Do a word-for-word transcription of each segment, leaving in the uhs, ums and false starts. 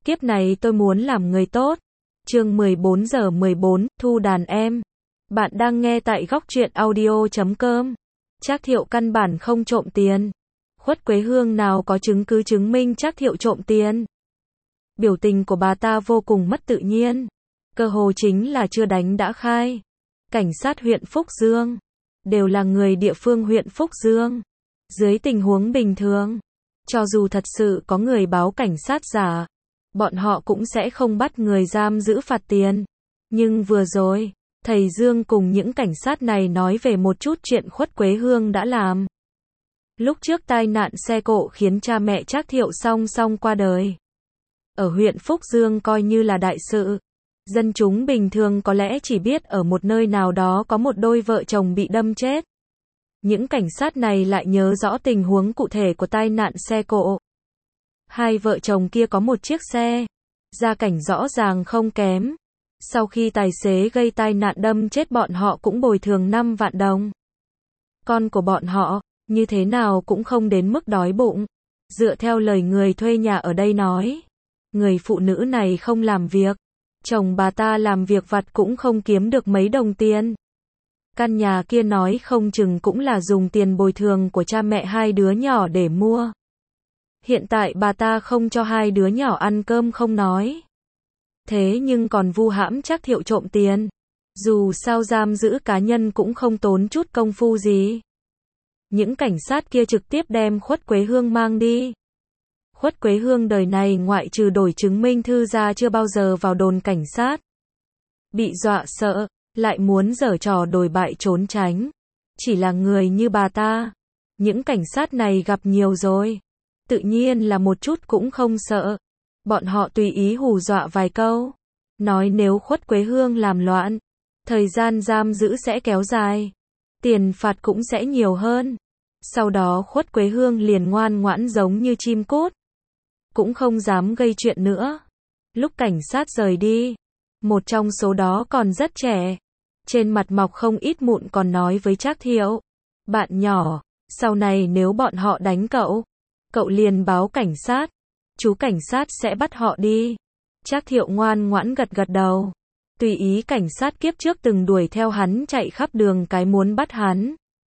Kiếp này tôi muốn làm người tốt. Chương mười bốn giờ mười bốn, thu đàn em. Bạn đang nghe tại góc truyện audio chấm com. Trác Thiệu căn bản không trộm tiền. Khuất Quế Hương nào có chứng cứ chứng minh Trác Thiệu trộm tiền. Biểu tình của bà ta vô cùng mất tự nhiên. Cơ hồ chính là chưa đánh đã khai. Cảnh sát huyện Phúc Dương đều là người địa phương huyện Phúc Dương. Dưới tình huống bình thường, cho dù thật sự có người báo cảnh sát giả, bọn họ cũng sẽ không bắt người giam giữ phạt tiền. Nhưng vừa rồi, thầy Dương cùng những cảnh sát này nói về một chút chuyện Khuất Quế Hương đã làm. Lúc trước tai nạn xe cộ khiến cha mẹ Trác Thiệu song song qua đời. Ở huyện Phúc Dương coi như là đại sự. Dân chúng bình thường có lẽ chỉ biết ở một nơi nào đó có một đôi vợ chồng bị đâm chết. Những cảnh sát này lại nhớ rõ tình huống cụ thể của tai nạn xe cộ. Hai vợ chồng kia có một chiếc xe, gia cảnh rõ ràng không kém. Sau khi tài xế gây tai nạn đâm chết bọn họ cũng bồi thường năm vạn đồng. Con của bọn họ, như thế nào cũng không đến mức đói bụng. Dựa theo lời người thuê nhà ở đây nói, người phụ nữ này không làm việc. Chồng bà ta làm việc vặt cũng không kiếm được mấy đồng tiền. Căn nhà kia nói không chừng cũng là dùng tiền bồi thường của cha mẹ hai đứa nhỏ để mua. Hiện tại bà ta không cho hai đứa nhỏ ăn cơm không nói. Thế nhưng còn vu hãm Trác Thiệu trộm tiền. Dù sao giam giữ cá nhân cũng không tốn chút công phu gì. Những cảnh sát kia trực tiếp đem Khuất Quế Hương mang đi. Khuất Quế Hương đời này ngoại trừ đổi chứng minh thư ra chưa bao giờ vào đồn cảnh sát. Bị dọa sợ, lại muốn giở trò đồi bại trốn tránh. Chỉ là người như bà ta, những cảnh sát này gặp nhiều rồi. Tự nhiên là một chút cũng không sợ. Bọn họ tùy ý hù dọa vài câu. Nói nếu Khuất Quế Hương làm loạn, thời gian giam giữ sẽ kéo dài. Tiền phạt cũng sẽ nhiều hơn. Sau đó Khuất Quế Hương liền ngoan ngoãn giống như chim cút. Cũng không dám gây chuyện nữa. Lúc cảnh sát rời đi, một trong số đó còn rất trẻ. Trên mặt mọc không ít mụn còn nói với Trác Thiệu. Bạn nhỏ, sau này nếu bọn họ đánh cậu, cậu liền báo cảnh sát. Chú cảnh sát sẽ bắt họ đi. Trác Thiệu ngoan ngoãn gật gật đầu. Tùy ý cảnh sát kiếp trước từng đuổi theo hắn chạy khắp đường cái muốn bắt hắn.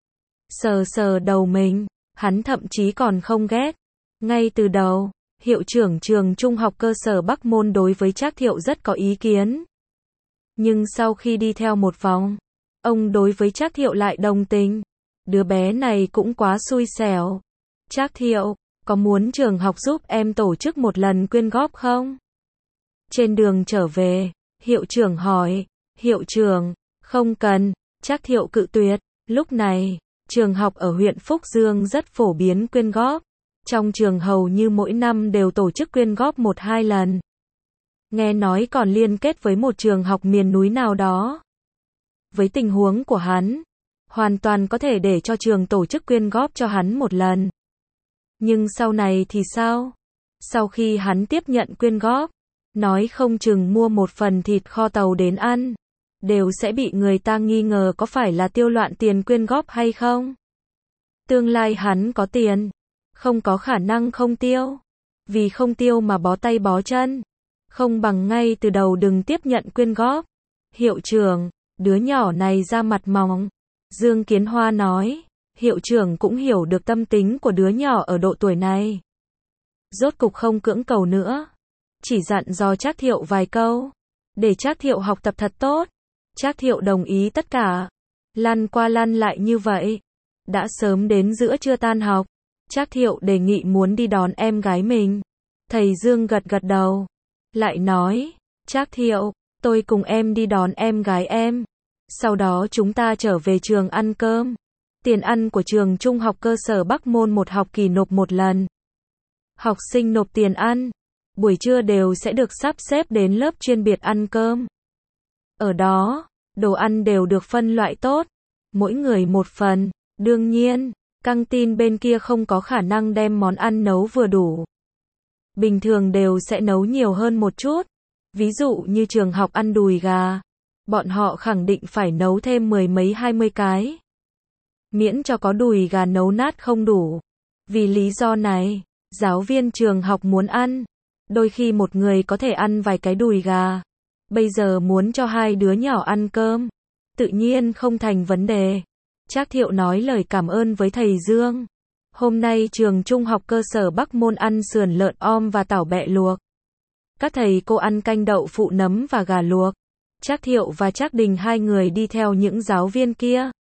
Sờ sờ đầu mình, hắn thậm chí còn không ghét. Ngay từ đầu, hiệu trưởng trường trung học cơ sở Bắc Môn đối với Trác Thiệu rất có ý kiến. Nhưng sau khi đi theo một vòng, ông đối với Trác Thiệu lại đồng tình. Đứa bé này cũng quá xui xẻo. Trác Thiệu, có muốn trường học giúp em tổ chức một lần quyên góp không? Trên đường trở về, hiệu trưởng hỏi. Hiệu trưởng, không cần. Trác Thiệu cự tuyệt. Lúc này, trường học ở huyện Phúc Dương rất phổ biến quyên góp. Trong trường hầu như mỗi năm đều tổ chức quyên góp một hai lần. Nghe nói còn liên kết với một trường học miền núi nào đó. Với tình huống của hắn, hoàn toàn có thể để cho trường tổ chức quyên góp cho hắn một lần. Nhưng sau này thì sao? Sau khi hắn tiếp nhận quyên góp, nói không chừng mua một phần thịt kho tàu đến ăn, đều sẽ bị người ta nghi ngờ có phải là tiêu loạn tiền quyên góp hay không. Tương lai hắn có tiền, không có khả năng không tiêu. Vì không tiêu mà bó tay bó chân. Không bằng ngay từ đầu đừng tiếp nhận quyên góp. Hiệu trưởng, đứa nhỏ này ra mặt mỏng. Dương Kiến Hoa nói. Hiệu trưởng cũng hiểu được tâm tính của đứa nhỏ ở độ tuổi này. Rốt cục không cưỡng cầu nữa. Chỉ dặn dò Trác Thiệu vài câu. Để Trác Thiệu học tập thật tốt. Trác Thiệu đồng ý tất cả. Lăn qua lăn lại như vậy. Đã sớm đến giữa trưa tan học. Trác Thiệu đề nghị muốn đi đón em gái mình. Thầy Dương gật gật đầu. Lại nói. Trác Thiệu, tôi cùng em đi đón em gái em. Sau đó chúng ta trở về trường ăn cơm. Tiền ăn của trường trung học cơ sở Bắc Môn một học kỳ nộp một lần. Học sinh nộp tiền ăn. Buổi trưa đều sẽ được sắp xếp đến lớp chuyên biệt ăn cơm. Ở đó, đồ ăn đều được phân loại tốt. Mỗi người một phần. Đương nhiên, căng tin bên kia không có khả năng đem món ăn nấu vừa đủ. Bình thường đều sẽ nấu nhiều hơn một chút. Ví dụ như trường học ăn đùi gà. Bọn họ khẳng định phải nấu thêm mười mấy hai mươi cái. Miễn cho có đùi gà nấu nát không đủ. Vì lý do này, giáo viên trường học muốn ăn. Đôi khi một người có thể ăn vài cái đùi gà. Bây giờ muốn cho hai đứa nhỏ ăn cơm, tự nhiên không thành vấn đề. Trác Thiệu nói lời cảm ơn với thầy Dương. Hôm nay trường trung học cơ sở Bắc Môn ăn sườn lợn om và tảo bẹ luộc. Các thầy cô ăn canh đậu phụ nấm và gà luộc. Trác Thiệu và Trác Đình hai người đi theo những giáo viên kia.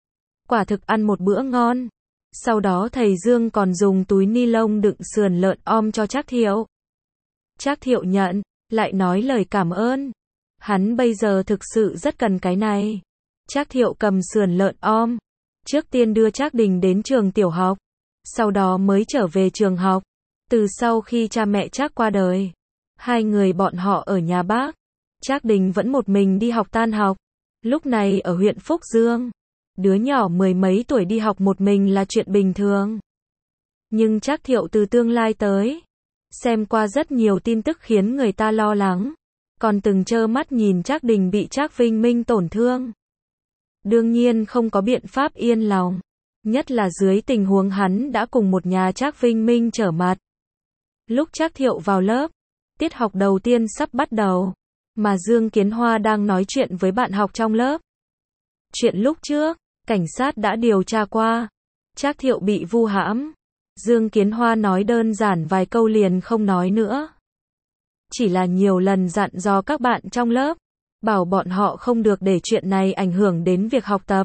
Quả thực ăn một bữa ngon. Sau đó thầy Dương còn dùng túi ni lông đựng sườn lợn om cho Trác Thiệu. Trác Thiệu nhận, lại nói lời cảm ơn. Hắn bây giờ thực sự rất cần cái này. Trác Thiệu cầm sườn lợn om. Trước tiên đưa Trác Đình đến trường tiểu học. Sau đó mới trở về trường học. Từ sau khi cha mẹ Trác qua đời, hai người bọn họ ở nhà bác. Trác Đình vẫn một mình đi học tan học. Lúc này ở huyện Phúc Dương, đứa nhỏ mười mấy tuổi đi học một mình là chuyện bình thường. Nhưng Trác Thiệu từ tương lai tới, xem qua rất nhiều tin tức khiến người ta lo lắng. Còn từng trơ mắt nhìn Trác Đình bị Trác Vinh Minh tổn thương. Đương nhiên không có biện pháp yên lòng. Nhất là dưới tình huống hắn đã cùng một nhà Trác Vinh Minh trở mặt. Lúc Trác Thiệu vào lớp, tiết học đầu tiên sắp bắt đầu, mà Dương Kiến Hoa đang nói chuyện với bạn học trong lớp. Chuyện lúc trước, cảnh sát đã điều tra qua. Trác Thiệu bị vu hãm. Dương Kiến Hoa nói đơn giản vài câu liền không nói nữa. Chỉ là nhiều lần dặn dò các bạn trong lớp, bảo bọn họ không được để chuyện này ảnh hưởng đến việc học tập.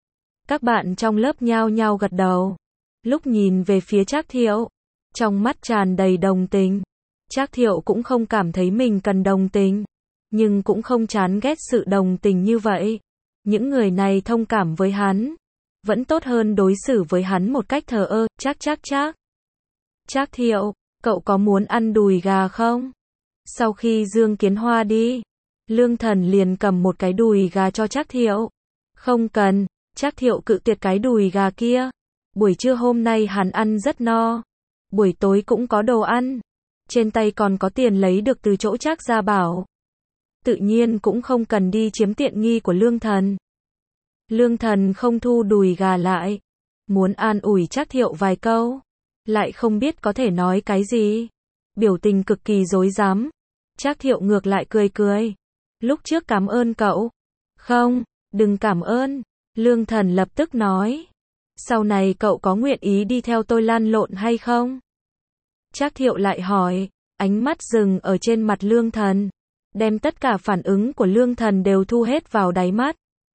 Các bạn trong lớp nhao nhao gật đầu. Lúc nhìn về phía Trác Thiệu, trong mắt tràn đầy đồng tình. Trác Thiệu cũng không cảm thấy mình cần đồng tình, nhưng cũng không chán ghét sự đồng tình như vậy. Những người này thông cảm với hắn, vẫn tốt hơn đối xử với hắn một cách thờ ơ. Trác Trác Trác. Trác Thiệu, cậu có muốn ăn đùi gà không? Sau khi Dương Kiến Hoa đi, Lương Thần liền cầm một cái đùi gà cho Trác Thiệu. Không cần. Trác Thiệu cự tuyệt cái đùi gà kia. Buổi trưa hôm nay hắn ăn rất no. Buổi tối cũng có đồ ăn. Trên tay còn có tiền lấy được từ chỗ Trác Gia Bảo. Tự nhiên cũng không cần đi chiếm tiện nghi của Lương Thần. Lương Thần không thu đùi gà lại. Muốn an ủi Trác Thiệu vài câu. Lại không biết có thể nói cái gì. Biểu tình cực kỳ rối rắm. Trác Thiệu ngược lại cười cười. Lúc trước cảm ơn cậu. Không, đừng cảm ơn. Lương Thần lập tức nói. Sau này cậu có nguyện ý đi theo tôi lăn lộn hay không? Trác Thiệu lại hỏi. Ánh mắt dừng ở trên mặt Lương Thần. Đem tất cả phản ứng của Lương Thần đều thu hết vào đáy mắt.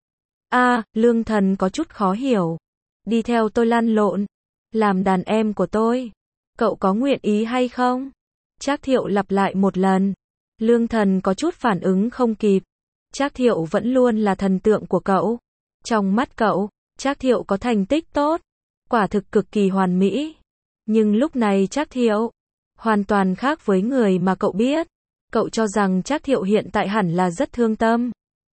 A, à, Lương Thần có chút khó hiểu. Đi theo tôi lăn lộn. Làm đàn em của tôi. Cậu có nguyện ý hay không? Trác Thiệu lặp lại một lần. Lương Thần có chút phản ứng không kịp. Trác Thiệu vẫn luôn là thần tượng của cậu. Trong mắt cậu, Trác Thiệu có thành tích tốt. Quả thực cực kỳ hoàn mỹ. Nhưng lúc này Trác Thiệu hoàn toàn khác với người mà cậu biết. Cậu cho rằng Trác Thiệu hiện tại hẳn là rất thương tâm.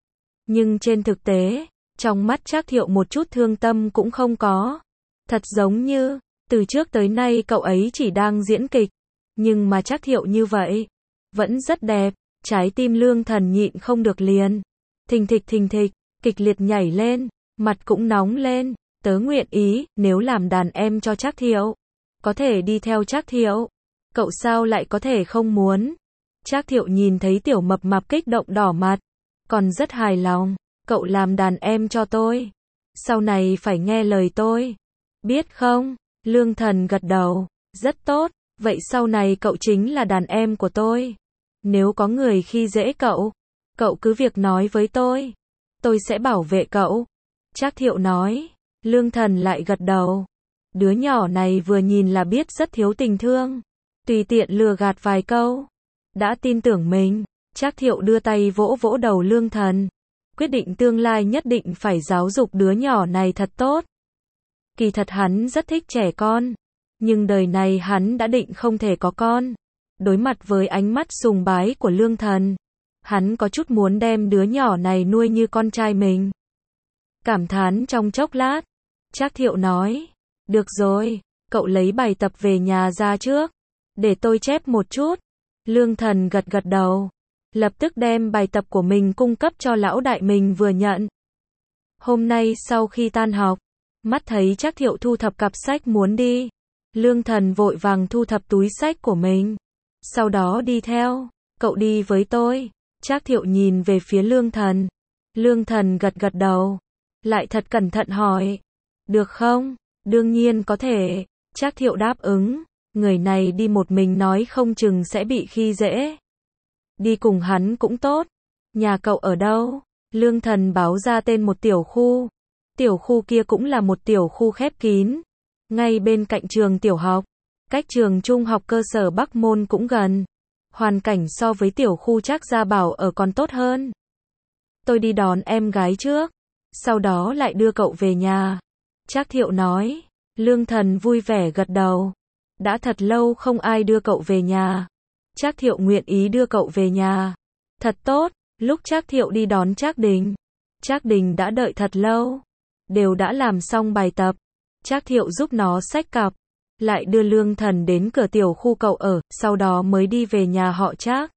Nhưng trên thực tế, trong mắt Trác Thiệu một chút thương tâm cũng không có. Thật giống như, từ trước tới nay cậu ấy chỉ đang diễn kịch. Nhưng mà Trác Thiệu như vậy, vẫn rất đẹp. Trái tim Lương Thần nhịn không được liền. Thình thịch thình thịch, kịch liệt nhảy lên, mặt cũng nóng lên. Tớ nguyện ý, nếu làm đàn em cho Trác Thiệu, có thể đi theo Trác Thiệu. Cậu sao lại có thể không muốn? Trác Thiệu nhìn thấy tiểu mập mạp kích động đỏ mặt, còn rất hài lòng. Cậu làm đàn em cho tôi. Sau này phải nghe lời tôi. Biết không? Lương Thần gật đầu. Rất tốt. Vậy sau này cậu chính là đàn em của tôi. Nếu có người khi dễ cậu, cậu cứ việc nói với tôi. Tôi sẽ bảo vệ cậu. Trác Thiệu nói. Lương Thần lại gật đầu. Đứa nhỏ này vừa nhìn là biết rất thiếu tình thương. Tùy tiện lừa gạt vài câu. Đã tin tưởng mình. Trác Thiệu đưa tay vỗ vỗ đầu Lương Thần. Quyết định tương lai nhất định phải giáo dục đứa nhỏ này thật tốt. Kỳ thật hắn rất thích trẻ con. Nhưng đời này hắn đã định không thể có con. Đối mặt với ánh mắt sùng bái của Lương Thần, hắn có chút muốn đem đứa nhỏ này nuôi như con trai mình. Cảm thán trong chốc lát, Trác Thiệu nói. Được rồi, cậu lấy bài tập về nhà ra trước. Để tôi chép một chút. Lương Thần gật gật đầu. Lập tức đem bài tập của mình cung cấp cho lão đại mình vừa nhận. Hôm nay sau khi tan học, mắt thấy Trác Thiệu thu thập cặp sách muốn đi. Lương Thần vội vàng thu thập túi sách của mình. sau đó đi theo, cậu đi với tôi. Trác Thiệu nhìn về phía Lương Thần. Lương Thần gật gật đầu, lại thật cẩn thận hỏi, được không? Đương nhiên có thể. Trác Thiệu đáp ứng, người này đi một mình nói không chừng sẽ bị khi dễ. Đi cùng hắn cũng tốt. Nhà cậu ở đâu? Lương Thần báo ra tên một tiểu khu. Tiểu khu kia cũng là một tiểu khu khép kín, ngay bên cạnh trường tiểu học, cách trường trung học cơ sở Bắc Môn cũng gần. Hoàn cảnh so với tiểu khu Trác Gia Bảo ở còn tốt hơn. Tôi đi đón em gái trước, sau đó lại đưa cậu về nhà. Trác Thiệu nói. Lương Thần vui vẻ gật đầu. Đã thật lâu không ai đưa cậu về nhà. Trác Thiệu nguyện ý đưa cậu về nhà. Thật tốt. Lúc Trác Thiệu đi đón Trác Đình, Trác Đình đã đợi thật lâu, đều đã làm xong bài tập. Trác Thiệu giúp nó xách cặp, lại đưa Lương Thần đến cửa tiểu khu cậu ở, sau đó mới đi về nhà họ Trác.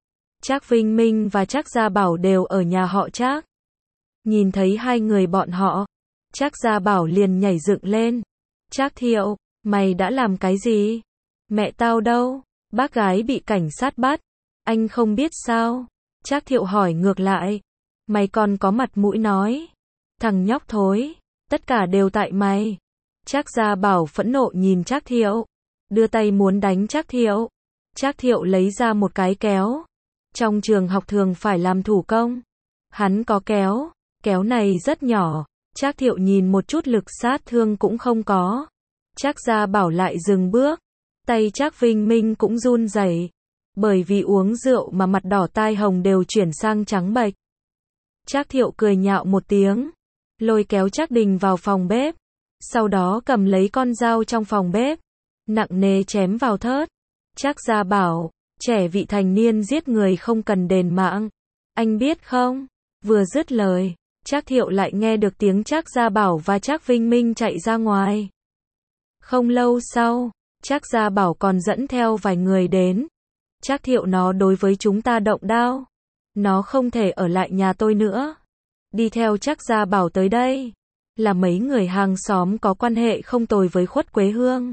Trác Vinh Minh và Trác Gia Bảo đều ở nhà họ Trác. Nhìn thấy hai người bọn họ, Trác Gia Bảo liền nhảy dựng lên. Trác Thiệu, mày đã làm cái gì? Mẹ tao đâu? Bác gái bị cảnh sát bắt. Anh không biết sao? Trác Thiệu hỏi ngược lại. Mày còn có mặt mũi nói. Thằng nhóc thối, tất cả đều tại mày. Trác Gia Bảo phẫn nộ nhìn Trác Thiệu, đưa tay muốn đánh Trác Thiệu. Trác Thiệu lấy ra một cái kéo. Trong trường học thường phải làm thủ công. Hắn có kéo, kéo này rất nhỏ. Trác Thiệu nhìn một chút lực sát thương cũng không có. Trác Gia Bảo lại dừng bước. Tay Trác Vinh Minh cũng run rẩy, bởi vì uống rượu mà mặt đỏ tai hồng đều chuyển sang trắng bệch. Trác Thiệu cười nhạo một tiếng, lôi kéo Trác Đình vào phòng bếp, sau đó cầm lấy con dao trong phòng bếp, nặng nề chém vào thớt. Trác Gia Bảo, trẻ vị thành niên giết người không cần đền mạng, anh biết không? Vừa dứt lời, Trác Thiệu lại nghe được tiếng Trác Gia Bảo và Trác Vinh Minh chạy ra ngoài. Không lâu sau, Trác Gia Bảo còn dẫn theo vài người đến. Trác Thiệu, nó đối với chúng ta động đao. Nó không thể ở lại nhà tôi nữa. Đi theo Trác Gia Bảo tới đây là mấy người hàng xóm có quan hệ không tồi với Khuất Quế Hương.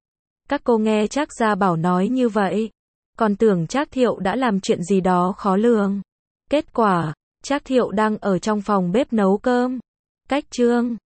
Các cô nghe Trác Gia Bảo nói như vậy, còn tưởng Trác Thiệu đã làm chuyện gì đó khó lường. Kết quả, Trác Thiệu đang ở trong phòng bếp nấu cơm. Cách chương